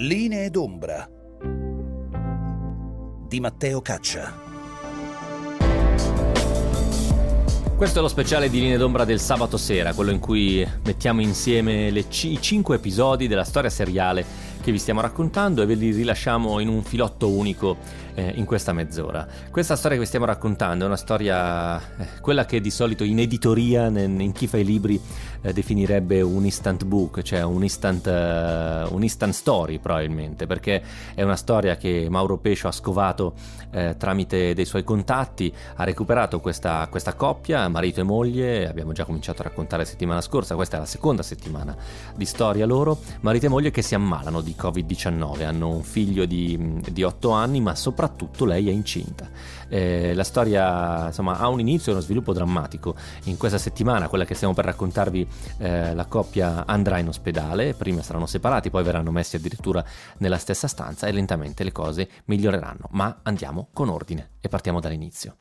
Linee d'ombra di Matteo Caccia. Questo è lo speciale di Linee d'ombra del sabato sera, quello in cui mettiamo insieme i 5 episodi della storia seriale che vi stiamo raccontando e ve li rilasciamo in un filotto unico in questa mezz'ora. Questa storia che vi stiamo raccontando è una storia, quella che di solito in editoria, in chi fa i libri, definirebbe un instant book, cioè un instant story probabilmente, perché è una storia che Mauro Pescio ha scovato tramite dei suoi contatti, ha recuperato questa coppia, marito e moglie. Abbiamo già cominciato a raccontare la settimana scorsa, questa è la seconda settimana di storia loro, marito e moglie che si ammalano di Covid-19, hanno un figlio di 8 anni, ma soprattutto lei è incinta. La storia insomma ha un inizio e uno sviluppo drammatico. In questa settimana, quella che stiamo per raccontarvi, la coppia andrà in ospedale, prima saranno separati, poi verranno messi addirittura nella stessa stanza e lentamente le cose miglioreranno, ma andiamo con ordine e partiamo dall'inizio.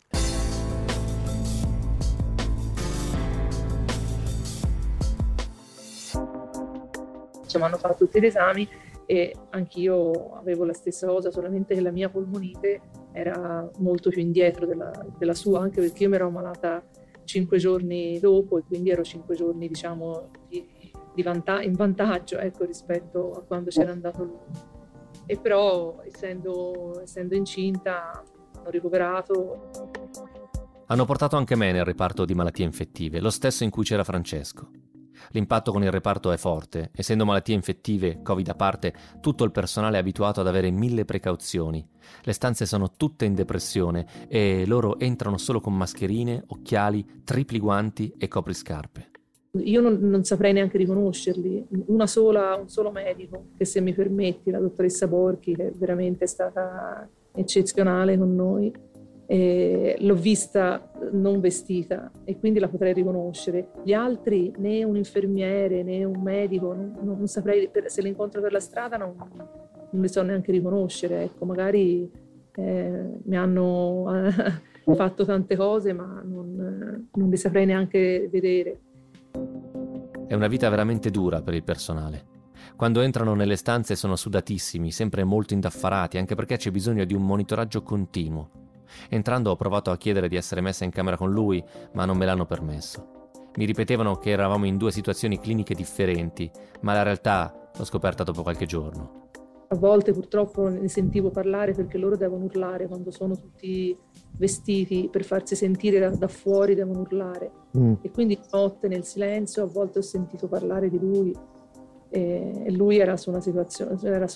Mi hanno fatto tutti gli esami e anch'io avevo la stessa cosa, solamente che la mia polmonite era molto più indietro della sua, anche perché io mi ero ammalata 5 giorni dopo e quindi ero 5 giorni, diciamo, in vantaggio, ecco, rispetto a quando c'era andato lui. E però, essendo incinta, ho ricoverato. Hanno portato anche me nel reparto di malattie infettive, lo stesso in cui c'era Francesco. L'impatto con il reparto è forte, essendo malattie infettive, Covid a parte, tutto il personale è abituato ad avere 1000 precauzioni. Le stanze sono tutte in depressione e loro entrano solo con mascherine, occhiali, tripli guanti e copriscarpe. Io non saprei neanche riconoscerli, un solo medico, che se mi permetti, la dottoressa Borchi, che veramente è stata eccezionale con noi. L'ho vista non vestita e quindi la potrei riconoscere. Gli altri, né un infermiere né un medico, non saprei, se li incontro per la strada non li so neanche riconoscere. Ecco, magari mi hanno fatto tante cose, ma non li saprei neanche vedere. È una vita veramente dura per il personale. Quando entrano nelle stanze sono sudatissimi, sempre molto indaffarati, anche perché c'è bisogno di un monitoraggio continuo. Entrando ho provato a chiedere di essere messa in camera con lui, ma non me l'hanno permesso. Mi ripetevano che eravamo in 2 situazioni cliniche differenti, ma la realtà l'ho scoperta dopo qualche giorno. A volte purtroppo ne sentivo parlare perché loro devono urlare quando sono tutti vestiti, per farsi sentire da fuori devono urlare. E quindi notte nel silenzio a volte ho sentito parlare di lui e lui era su una situazione,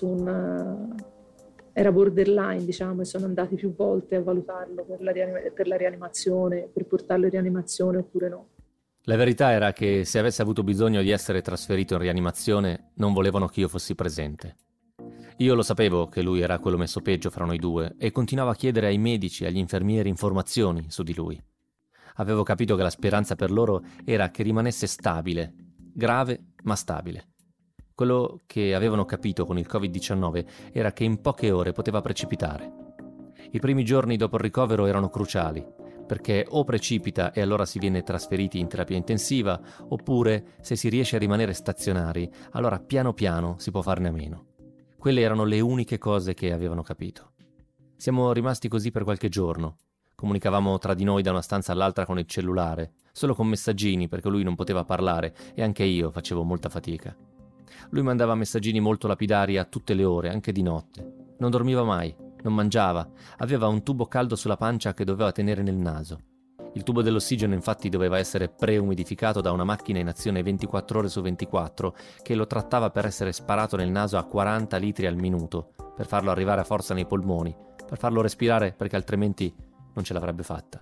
era borderline, diciamo, e sono andati più volte a valutarlo per la rianimazione, per portarlo in rianimazione oppure no. La verità era che se avesse avuto bisogno di essere trasferito in rianimazione non volevano che io fossi presente. Io lo sapevo che lui era quello messo peggio fra noi due e continuavo a chiedere ai medici e agli infermieri informazioni su di lui. Avevo capito che la speranza per loro era che rimanesse stabile, grave ma stabile. Quello che avevano capito con il Covid-19 era che in poche ore poteva precipitare. I primi giorni dopo il ricovero erano cruciali, perché o precipita e allora si viene trasferiti in terapia intensiva, oppure, se si riesce a rimanere stazionari, allora piano piano si può farne a meno. Quelle erano le uniche cose che avevano capito. Siamo rimasti così per qualche giorno. Comunicavamo tra di noi da una stanza all'altra con il cellulare, solo con messaggini perché lui non poteva parlare e anche io facevo molta fatica. Lui mandava messaggini molto lapidari a tutte le ore, anche di notte. Non dormiva mai, non mangiava, aveva un tubo caldo sulla pancia che doveva tenere nel naso. Il tubo dell'ossigeno infatti doveva essere preumidificato da una macchina in azione 24 ore su 24 che lo trattava per essere sparato nel naso a 40 litri al minuto, per farlo arrivare a forza nei polmoni, per farlo respirare perché altrimenti non ce l'avrebbe fatta.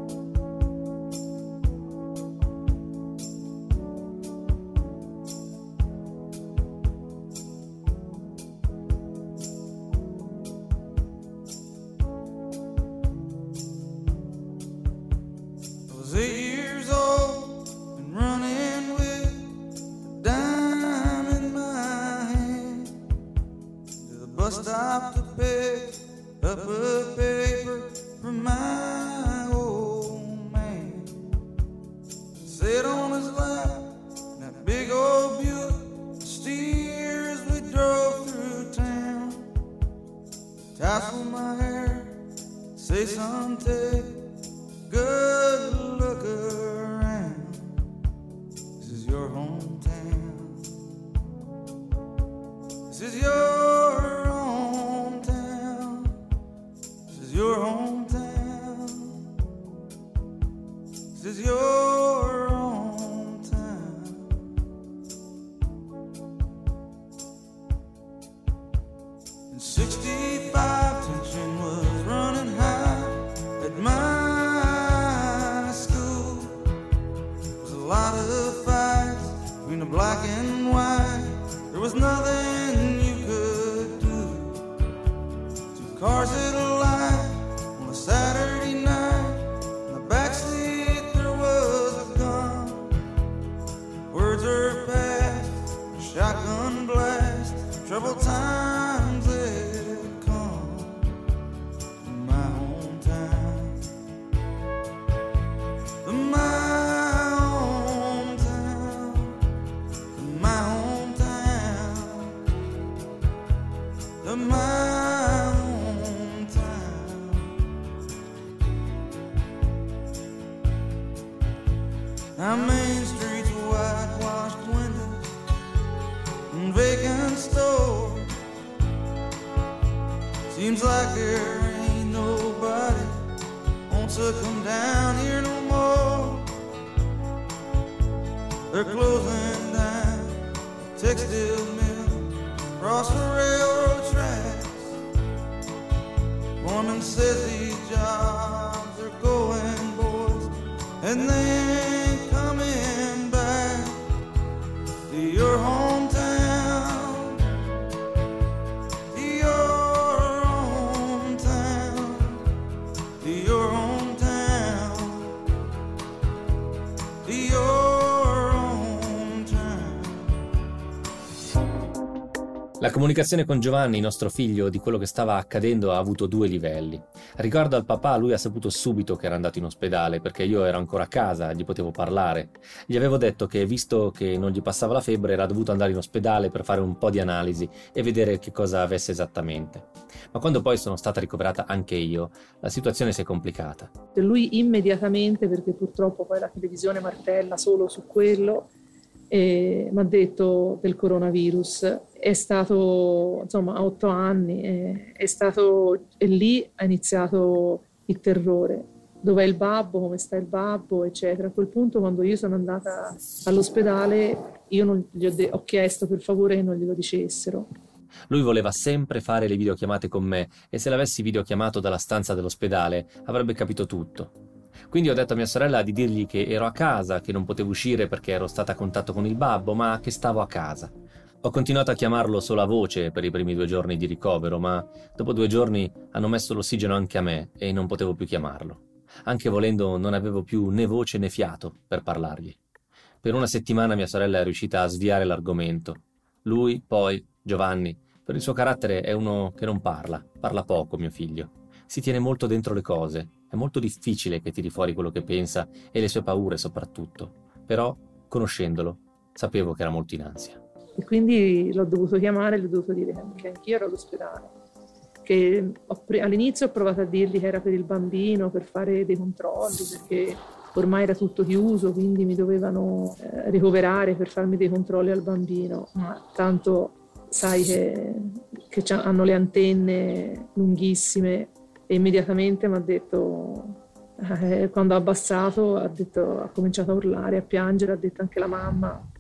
Stop to pick up a paper from my old man. Sit on his lap, that big old Buick steers we drove through town. son, take a good look around. This is your hometown. This is your hometown. This is your hometown. This is your hometown. In 65, tension was running high at my school. There was a lot of fights between the black and white. There was nothing you could do. Two cars at a light on a Saturday night. In the backseat there was a gun. Words are past, a shotgun blast. Troubled times had come to my hometown. To my hometown. To my hometown. To my hometown. Our main streets, whitewashed windows and vacant stores. Seems like there ain't nobody wants to come down here no more. They're closing down the textile mill across the railroad tracks. Foreman says these jobs are going, boys, and they ain't coming back to your hometown, to your hometown, to your hometown, to your hometown. La comunicazione con Giovanni, nostro figlio, di quello che stava accadendo ha avuto due livelli. Riguardo al papà, lui ha saputo subito che era andato in ospedale perché io ero ancora a casa, gli potevo parlare. Gli avevo detto che, visto che non gli passava la febbre, era dovuto andare in ospedale per fare un po' di analisi e vedere che cosa avesse esattamente. Ma quando poi sono stata ricoverata anche io, la situazione si è complicata. Lui immediatamente, perché purtroppo poi la televisione martella solo su quello, mi ha detto del coronavirus. È stato, insomma, a 8 anni, è stato, e lì ha iniziato il terrore. Dov'è il babbo, come sta il babbo, eccetera. A quel punto, quando io sono andata all'ospedale, io non ho chiesto per favore che non glielo dicessero. Lui voleva sempre fare le videochiamate con me e se l'avessi videochiamato dalla stanza dell'ospedale avrebbe capito tutto. Quindi ho detto a mia sorella di dirgli che ero a casa, che non potevo uscire perché ero stata a contatto con il babbo, ma che stavo a casa. Ho continuato a chiamarlo solo a voce per i primi 2 giorni di ricovero, ma dopo 2 giorni hanno messo l'ossigeno anche a me e non potevo più chiamarlo. Anche volendo non avevo più né voce né fiato per parlargli. Per 1 settimana mia sorella è riuscita a sviare l'argomento. Lui, poi, Giovanni, per il suo carattere è uno che non parla poco, mio figlio. Si tiene molto dentro le cose, è molto difficile che tiri fuori quello che pensa e le sue paure soprattutto. Però, conoscendolo, sapevo che era molto in ansia. E quindi l'ho dovuto chiamare e gli ho dovuto dire che anch'io ero all'ospedale. Che all'inizio ho provato a dirgli che era per il bambino, per fare dei controlli, perché ormai era tutto chiuso, quindi mi dovevano ricoverare per farmi dei controlli al bambino. Ma tanto sai che hanno le antenne lunghissime. E immediatamente mi ha detto, quando ha abbassato, ha cominciato a urlare, a piangere, ha detto anche la mamma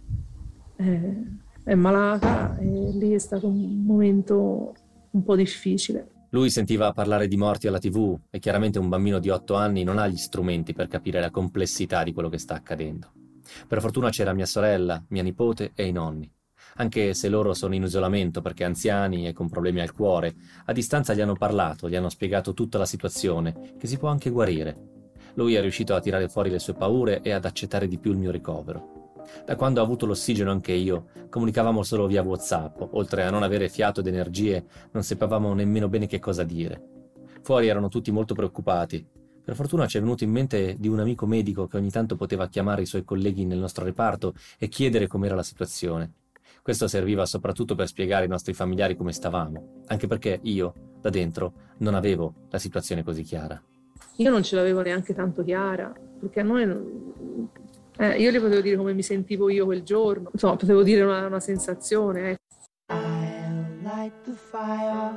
è malata, e lì è stato un momento un po' difficile. Lui sentiva parlare di morti alla TV e chiaramente un bambino di 8 anni non ha gli strumenti per capire la complessità di quello che sta accadendo. Per fortuna c'era mia sorella, mia nipote e i nonni. Anche se loro sono in isolamento perché anziani e con problemi al cuore, a distanza gli hanno parlato, gli hanno spiegato tutta la situazione, che si può anche guarire. Lui è riuscito a tirare fuori le sue paure e ad accettare di più il mio ricovero. Da quando ho avuto l'ossigeno anche io, comunicavamo solo via WhatsApp, oltre a non avere fiato ed energie, non sapevamo nemmeno bene che cosa dire. Fuori erano tutti molto preoccupati. Per fortuna ci è venuto in mente di un amico medico che ogni tanto poteva chiamare i suoi colleghi nel nostro reparto e chiedere com'era la situazione. Questo serviva soprattutto per spiegare ai nostri familiari come stavamo, anche perché io, da dentro, non avevo la situazione così chiara. io non ce l'avevo neanche tanto chiara, perché a noi io le potevo dire come mi sentivo io quel giorno, insomma potevo dire una sensazione. I'll light the fire,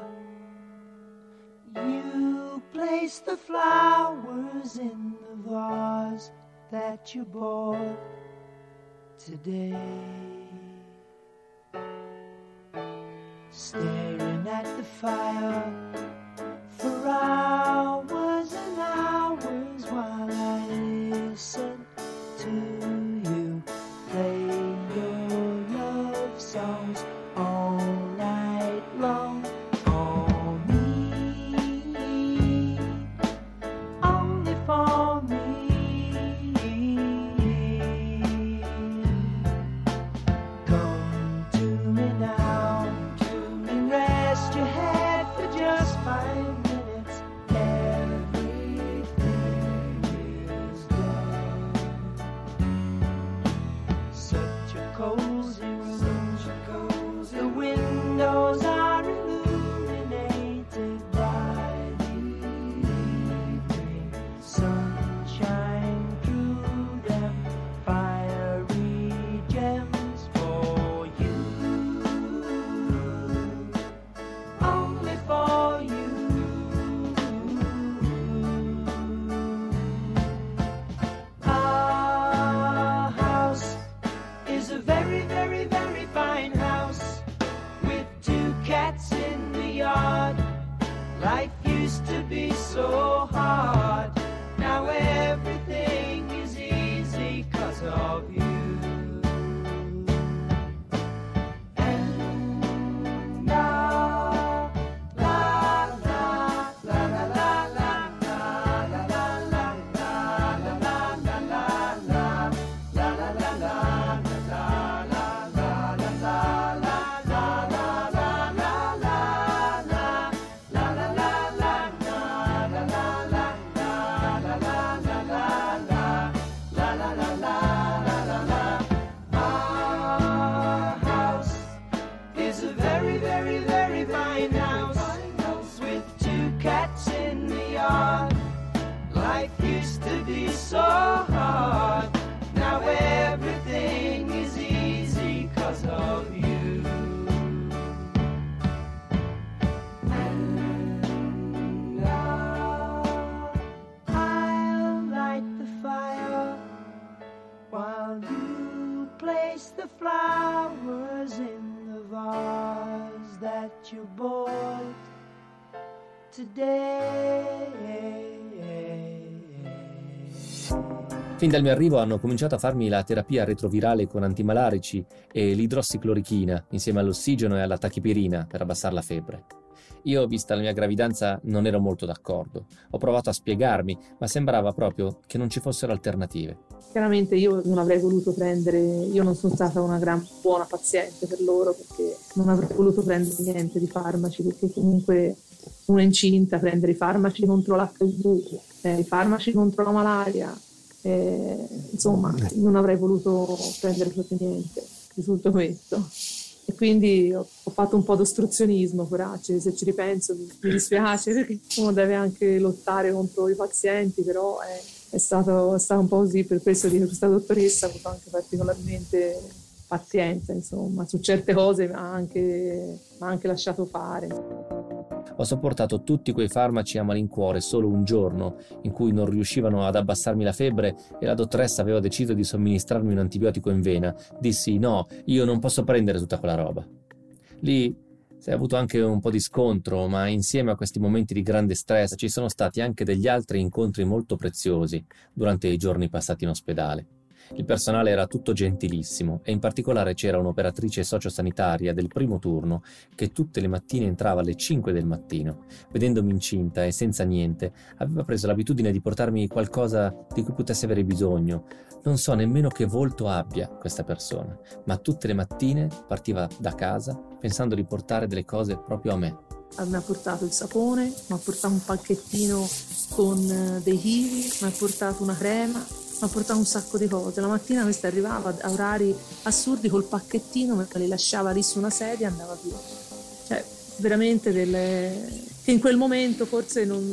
you place the flowers in the vase that you bought today, staring at the fire for hours and hours while I listen to you play your love songs all night long. For me, only for me. Come to me now and rest your head for just 5 minutes. Everything is done. Such a cozy room, the windows are illuminated by the evening sunshine through them, fiery gems for you, only for you. Our house is a very, very, very fine house with 2 cats in the yard. Life used to be so hard. Now everything is easy 'cause of you. And la la la la la la la la la la la la la la la la la la. Our house is a very, very, very fine house with 2 cats in the yard. Life used to be so hard. Now everything is easy 'cause of you. And I'll light the fire while you place the flowers in the vase that you bought today. Fin dal mio arrivo hanno cominciato a farmi la terapia retrovirale con antimalarici e l'idrossiclorochina insieme all'ossigeno e alla tachipirina per abbassare la febbre. Io, vista la mia gravidanza, non ero molto d'accordo. Ho provato a spiegarmi, ma sembrava proprio che non ci fossero alternative. Chiaramente io non avrei voluto io non sono stata una gran buona paziente per loro, perché non avrei voluto prendere niente di farmaci, perché comunque una incinta prendere i farmaci contro l'HIV, i farmaci contro la malaria, insomma non avrei voluto prendere proprio niente di tutto questo. E quindi ho fatto un po' d'ostruzionismo, coraggio, se ci ripenso mi dispiace, perché uno deve anche lottare contro i pazienti, però è stato un po' così. Per questo dico, questa dottoressa ha avuto anche particolarmente pazienza, insomma, su certe cose mi ha anche lasciato fare. Ho sopportato tutti quei farmaci a malincuore solo un giorno in cui non riuscivano ad abbassarmi la febbre e la dottoressa aveva deciso di somministrarmi un antibiotico in vena. Dissi no, io non posso prendere tutta quella roba. Lì si è avuto anche un po' di scontro, ma insieme a questi momenti di grande stress ci sono stati anche degli altri incontri molto preziosi durante i giorni passati in ospedale. Il personale era tutto gentilissimo e in particolare c'era un'operatrice sociosanitaria del primo turno che tutte le mattine entrava alle 5 del mattino. Vedendomi incinta e senza niente, aveva preso l'abitudine di portarmi qualcosa di cui potessi avere bisogno. Non so nemmeno che volto abbia questa persona, ma tutte le mattine partiva da casa pensando di portare delle cose proprio a me. Mi ha portato il sapone, mi ha portato un pacchettino con dei kiwi, mi ha portato una crema, mi ha portato un sacco di cose. La mattina questa arrivava a orari assurdi col pacchettino, me li lasciava lì su una sedia e andava via. Cioè, veramente che in quel momento forse non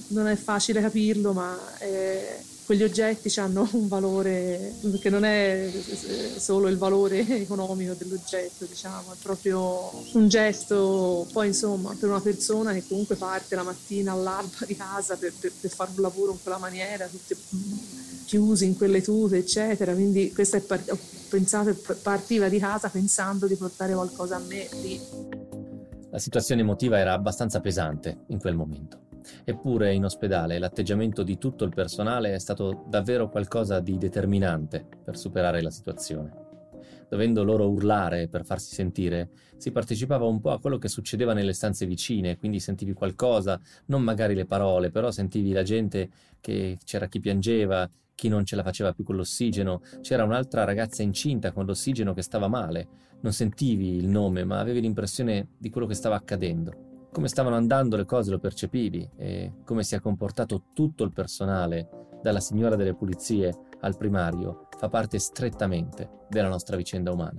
non è facile capirlo, ma quegli oggetti hanno un valore che non è solo il valore economico dell'oggetto, diciamo, è proprio un gesto. Poi insomma, per una persona che comunque parte la mattina all'alba di casa per fare un lavoro in quella maniera, tutti chiusi in quelle tute eccetera, quindi questa ho pensato, partiva di casa pensando di portare qualcosa a me lì. La situazione emotiva era abbastanza pesante in quel momento. Eppure in ospedale l'atteggiamento di tutto il personale è stato davvero qualcosa di determinante per superare la situazione. Dovendo loro urlare per farsi sentire, si partecipava un po' a quello che succedeva nelle stanze vicine, quindi sentivi qualcosa, non magari le parole, però sentivi la gente, che c'era chi piangeva, chi non ce la faceva più con l'ossigeno, c'era un'altra ragazza incinta con l'ossigeno che stava male, non sentivi il nome ma avevi l'impressione di quello che stava accadendo. Come stavano andando le cose lo percepivi, e come si è comportato tutto il personale, dalla signora delle pulizie al primario, fa parte strettamente della nostra vicenda umana.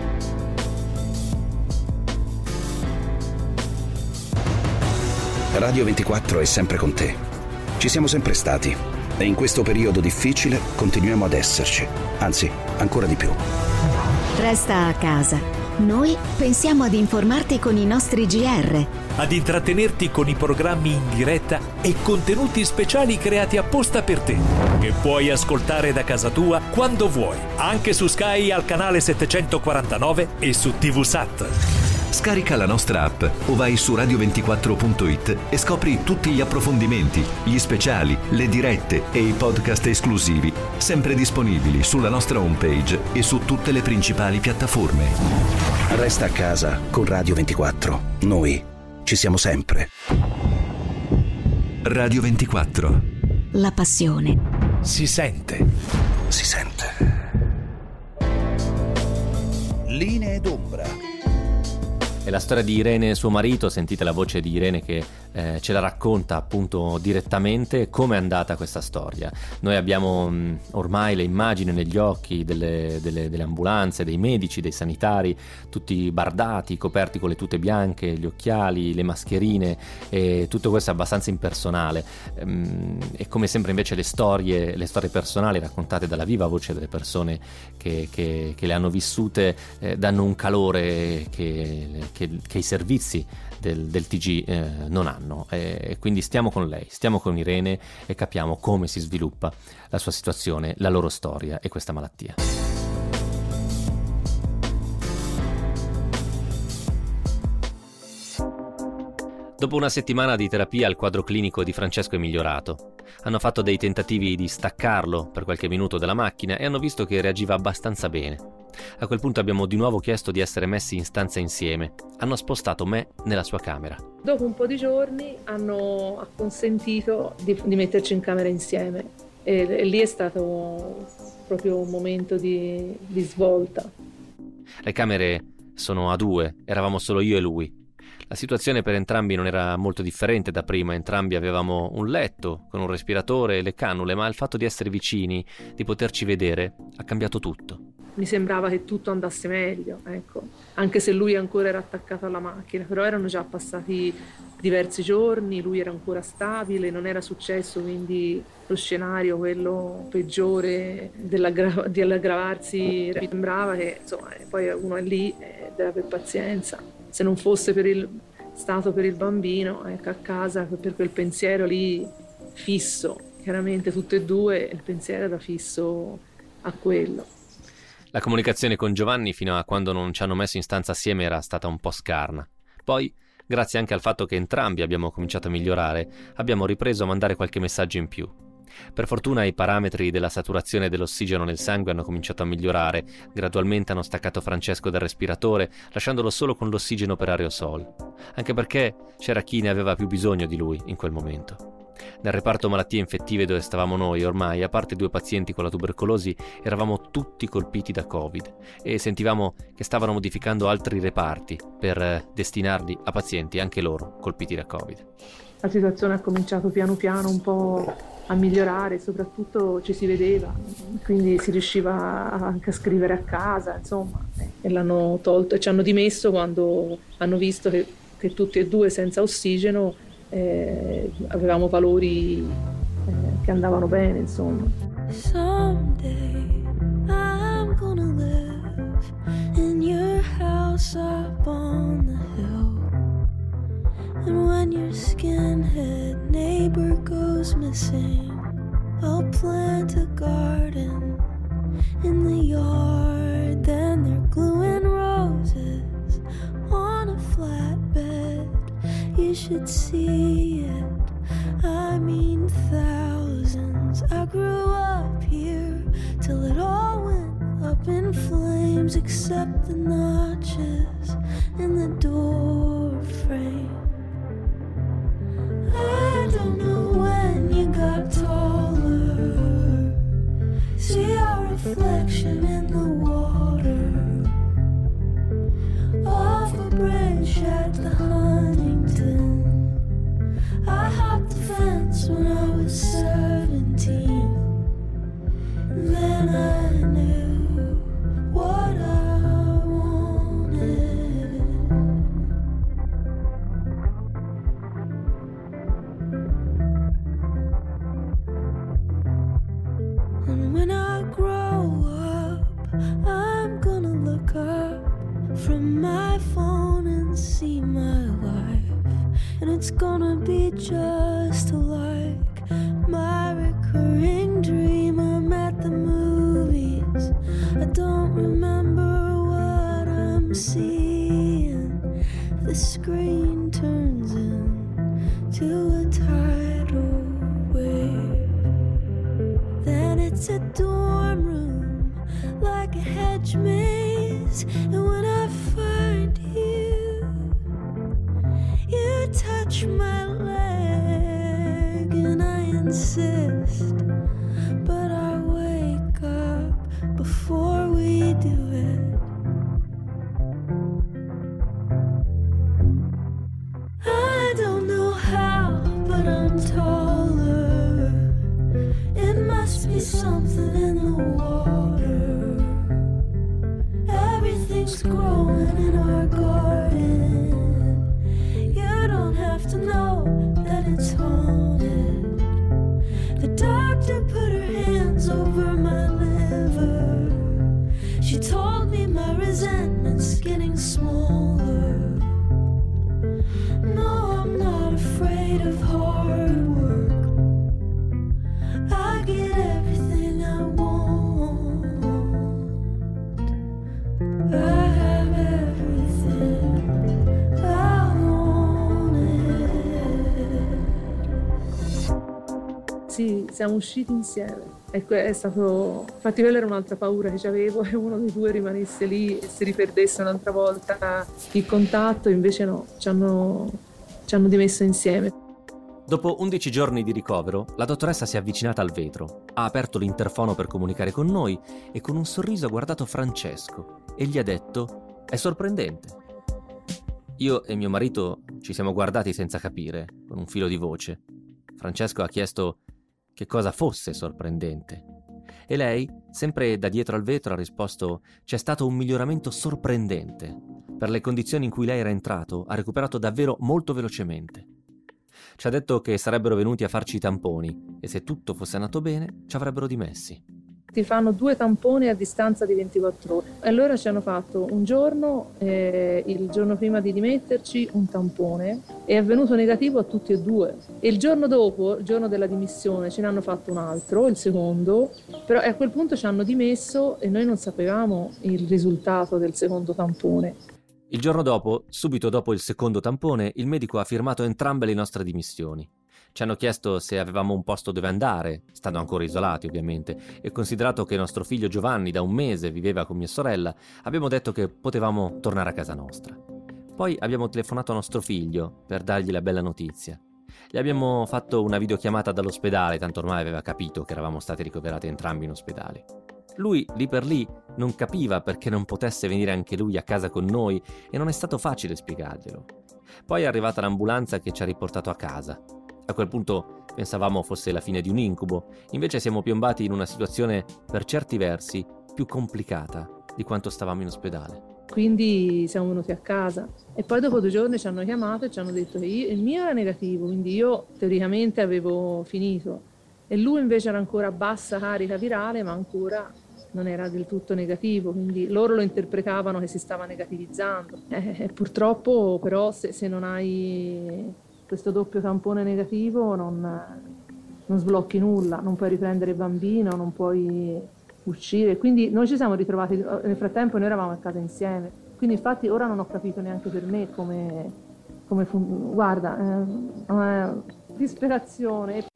Radio 24 è sempre con te. Ci siamo sempre stati e in questo periodo difficile continuiamo ad esserci, anzi, ancora di più. Resta a casa. Noi pensiamo ad informarti con i nostri GR, ad intrattenerti con i programmi in diretta e contenuti speciali creati apposta per te, che puoi ascoltare da casa tua quando vuoi, anche su Sky al canale 749 e su TVSAT. Scarica la nostra app o vai su radio24.it e scopri tutti gli approfondimenti, gli speciali, le dirette e i podcast esclusivi, sempre disponibili sulla nostra homepage e su tutte le principali piattaforme. Resta a casa con Radio 24. Noi ci siamo sempre. Radio 24. La passione Si sente. Si sente. Linee d'ombra. È la storia di Irene e suo marito. Sentite la voce di Irene che ce la racconta appunto direttamente come è andata questa storia. Noi abbiamo ormai le immagini negli occhi delle ambulanze, dei medici, dei sanitari, tutti bardati, coperti con le tute bianche, gli occhiali, le mascherine, e tutto questo è abbastanza impersonale. E come sempre invece le storie personali raccontate dalla viva voce delle persone che le hanno vissute danno un calore che i servizi del TG non hanno, e quindi stiamo con lei, stiamo con Irene e capiamo come si sviluppa la sua situazione, la loro storia e questa malattia. Dopo una settimana di terapia il quadro clinico di Francesco è migliorato. Hanno fatto dei tentativi di staccarlo per qualche minuto dalla macchina e hanno visto che reagiva abbastanza bene. A quel punto abbiamo di nuovo chiesto di essere messi in stanza insieme. Hanno spostato me nella sua camera. Dopo un po' di giorni hanno acconsentito di metterci in camera insieme e lì è stato proprio un momento di svolta. Le camere sono a due, eravamo solo io e lui. La situazione per entrambi non era molto differente da prima, entrambi avevamo un letto con un respiratore e le cannule, ma il fatto di essere vicini, di poterci vedere, ha cambiato tutto. Mi sembrava che tutto andasse meglio, ecco, anche se lui ancora era attaccato alla macchina, però erano già passati diversi giorni, lui era ancora stabile, non era successo quindi lo scenario, quello peggiore dell'aggravarsi, sembrava che insomma poi uno è lì e deve avere pazienza. Se non fosse stato per il bambino, ecco, a casa, per quel pensiero lì fisso, chiaramente tutte e due il pensiero era fisso a quello. La comunicazione con Giovanni fino a quando non ci hanno messo in stanza assieme era stata un po' scarna. Poi, grazie anche al fatto che entrambi abbiamo cominciato a migliorare, abbiamo ripreso a mandare qualche messaggio in più. Per fortuna i parametri della saturazione dell'ossigeno nel sangue hanno cominciato a migliorare. Gradualmente hanno staccato Francesco dal respiratore, lasciandolo solo con l'ossigeno per aerosol. Anche perché c'era chi ne aveva più bisogno di lui in quel momento. Nel reparto malattie infettive dove stavamo noi, ormai, a parte 2 pazienti con la tubercolosi, eravamo tutti colpiti da Covid e sentivamo che stavano modificando altri reparti per destinarli a pazienti anche loro colpiti da Covid. La situazione ha cominciato piano piano un po' a migliorare, soprattutto ci si vedeva, quindi si riusciva anche a scrivere a casa, insomma, e l'hanno tolto e ci hanno dimesso quando hanno visto che tutti e due senza ossigeno avevamo valori che andavano bene, insomma. Someday I'm gonna live in your house up on the hill. And when your skinhead neighbor goes missing, I'll plant a garden in the yard. Then they're gluing roses on a flatbed. You should see it, I mean thousands. I grew up here till it all went up in flames, except the notches in the door frame. I don't know when you got taller. See our reflection in the water off a bridge at the Huntington. I hopped the fence when I was 17. Then I knew what I wanted. And when I grow up, I'm gonna look up from my phone and see my life. And it's gonna be just like my recurring dream. I'm at the movies, I don't remember what I'm seeing. The screen turns into a tidal wave. Then it's a dorm room like a hedge maze. And when I find you, you touch my leg and I insist, but I wake up before we do it. I don't know how, but I'm taller. It must be something in the water. Everything's growing in our garden. You don't have to know that it's haunted. The doctor put her hands over my liver. She told me my resentment's getting smaller. No, I'm not afraid of hard work. I get everything I want. I have everything I wanted. Sì, siamo usciti insieme. È stato, infatti quella era un'altra paura che avevo, che uno dei due rimanesse lì e si riperdesse un'altra volta il contatto. Invece no, ci hanno dimesso insieme. Dopo 11 giorni di ricovero, la dottoressa si è avvicinata al vetro, ha aperto l'interfono per comunicare con noi e con un sorriso ha guardato Francesco e gli ha detto: «È sorprendente». Io e mio marito ci siamo guardati senza capire, con un filo di voce. Francesco ha chiesto che cosa fosse sorprendente. E lei, sempre da dietro al vetro, ha risposto: «C'è stato un miglioramento sorprendente. Per le condizioni in cui lei era entrato, ha recuperato davvero molto velocemente». Ci ha detto che sarebbero venuti a farci i tamponi e se tutto fosse andato bene ci avrebbero dimessi. Ti fanno 2 tamponi a distanza di 24 ore. E allora ci hanno fatto un giorno, il giorno prima di dimetterci, un tampone e è venuto negativo a tutti e 2. E il giorno dopo, il giorno della dimissione, ce ne hanno fatto un altro, il secondo, però a quel punto ci hanno dimesso e noi non sapevamo il risultato del secondo tampone. Il giorno dopo, subito dopo il secondo tampone, il medico ha firmato entrambe le nostre dimissioni. Ci hanno chiesto se avevamo un posto dove andare, stando ancora isolati ovviamente, e considerato che nostro figlio Giovanni da un mese viveva con mia sorella, abbiamo detto che potevamo tornare a casa nostra. Poi abbiamo telefonato a nostro figlio per dargli la bella notizia. Gli abbiamo fatto una videochiamata dall'ospedale, tanto ormai aveva capito che eravamo stati ricoverati entrambi in ospedale. Lui, lì per lì, non capiva perché non potesse venire anche lui a casa con noi e non è stato facile spiegarglielo. Poi è arrivata l'ambulanza che ci ha riportato a casa. A quel punto pensavamo fosse la fine di un incubo, invece siamo piombati in una situazione per certi versi più complicata di quanto stavamo in ospedale. quindi siamo venuti a casa. E poi dopo 2 giorni ci hanno chiamato e ci hanno detto che il mio era negativo, quindi io teoricamente avevo finito, e lui invece era ancora a bassa carica virale, ma ancora non era del tutto negativo, quindi loro lo interpretavano che si stava negativizzando. Purtroppo però se non hai questo doppio tampone negativo non sblocchi nulla, non puoi riprendere il bambino, non puoi uscire. Quindi noi ci siamo ritrovati, nel frattempo noi eravamo a casa insieme, quindi infatti ora non ho capito neanche per me come guarda, disperazione.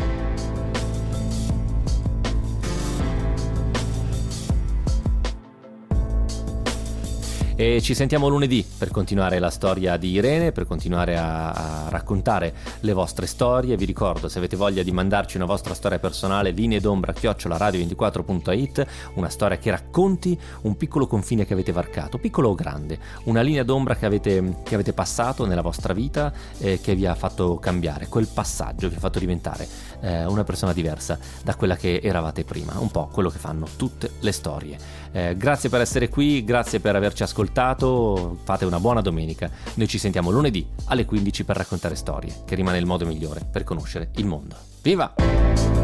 E ci sentiamo lunedì per continuare la storia di Irene, per continuare a raccontare le vostre storie. Vi ricordo, se avete voglia di mandarci una vostra storia personale, lineedombra@radio24.it, una storia che racconti un piccolo confine che avete varcato, piccolo o grande, una linea d'ombra che avete passato nella vostra vita, che vi ha fatto cambiare, quel passaggio vi ha fatto diventare una persona diversa da quella che eravate prima, un po' quello che fanno tutte le storie. Grazie per essere qui, grazie per averci ascoltato, fate una buona domenica. Noi ci sentiamo lunedì alle 15 per raccontare storie, che rimane il modo migliore per conoscere il mondo. Viva!